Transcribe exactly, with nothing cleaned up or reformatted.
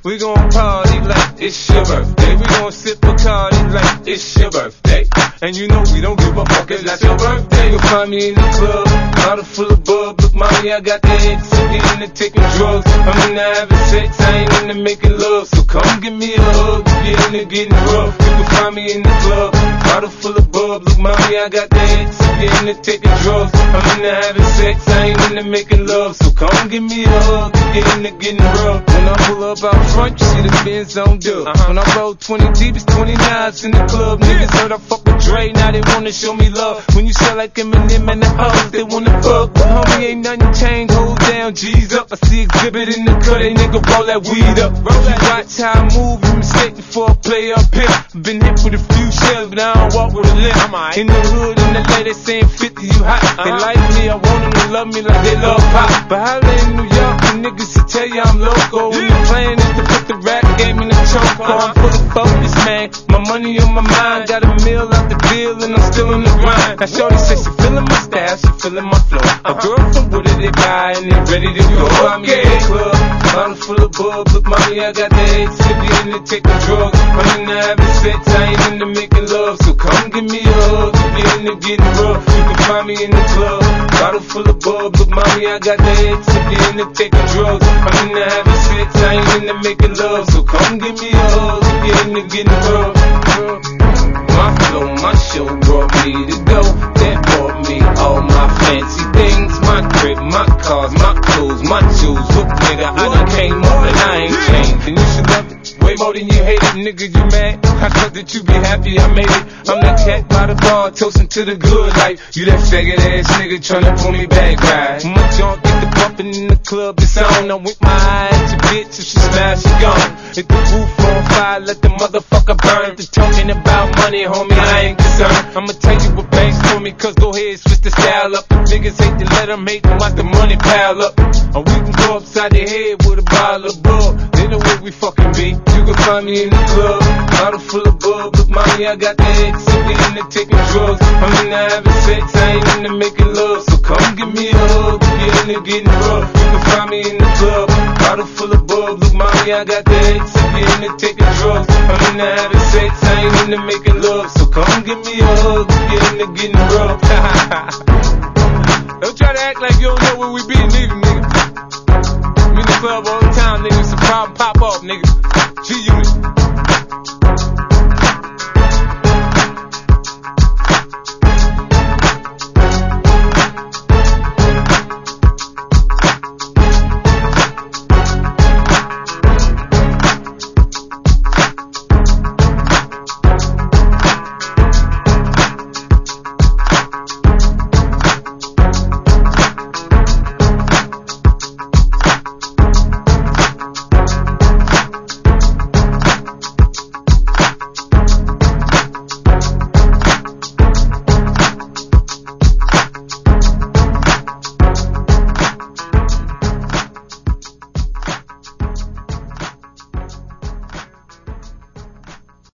We gon' party like it's your birthday. We gon' sip Bacardi like it's your birthday. And you know we don't give a fuck, it's not your birthday. You'll find me in the club, bottle full of bub. Look, mommy, I got the ecstasy into taking drugs. I'm into having sex, I ain't into making love. So come give me a hug if you're into getting rough. You can find me in the club, bottle full of bub. Look, mommy, I got the ecstasy into taking drugs. I'm into having sex, I ain't into making love. So come give me a hug if you're into getting rough. When I pull up out front, you see the Benz on dub. Uh-huh. When I roll twenty deep, it's twenty-nines in the club. Niggas heard I fuck with Dre, now they wanna show me love. When you sell like Eminem and the hoes, they wanna fuck. But homie, ain't nothing changed, hold down, G's up. I see exhibit in the cut, they nigga roll that weed up. Roll that. Watch how I move, you mistake before I play up here. Been hit with a few shells, but I don't walk with a limp. In the hood, in the lady saying fifty, you hot. Uh-huh. They like me, I want them to love me like they love pop. But holla in New York, the niggas will tell you I'm loco. Yeah. And the plan is to put the rap game in the choke. Uh-huh. I'm full of focus, man. My money on my mind, got a meal out the deal, and I'm still in the grind. Now shorty says she feeling my style, she feeling my flow. A girl from Wooded, they buy and they ready to go. I'm in the club, bottle full of bub. Look, mommy, I got the eggs, if you into taking drugs. I'm into having sex, I ain't into making love. So come give me a hug if you're into getting rough. You can find me in the club, bottle full of bub. Look, mommy, I got the eggs, if you're into taking drugs. I'm into having sex, I ain't into making love. So come give me a hug if you're into getting rough. My flow, my show brought me to go. That bought me all my fancy things. My crib, my cars, my clothes, my jewels. Look, nigga, I done came up and I ain't changed. And you should love it way more than you hate it. Nigga, you mad? I thought that you be happy I made it. I'm that cat by the bar, toasting to the good life. You that faggot ass nigga tryna pull me back, right? My junk get the bumpin' in the club, it's on. I'm with my eyes, your bitch, if she smash, she gone. Hit the roof on fire, let the motherfucker burn. If they're talking about money, homie, I ain't concerned. I'ma tell you what banks for me, cause go ahead, switch the style up. Niggas hate to let them hate them, watch the money pile up. Or we can go upside the head with a bottle of bub. They know where we fucking be. You can find me in the club, bottle full of bub. Look, mommy, I got the eggs, if we into taking drugs. I'm into having sex, I ain't into making love. So come give me a hug if you're into getting rough. You can find me in the club, bottle full of bub. Look, mommy, I got the eggs, if you're into taking drugs. I'm into having sex, I ain't into making love. So come give me a hug if you're into getting rough. Don't try to act like you don't know where we be, nigga, nigga. We in the club all the time, nigga. It's a problem, pop off, nigga. G-Unit.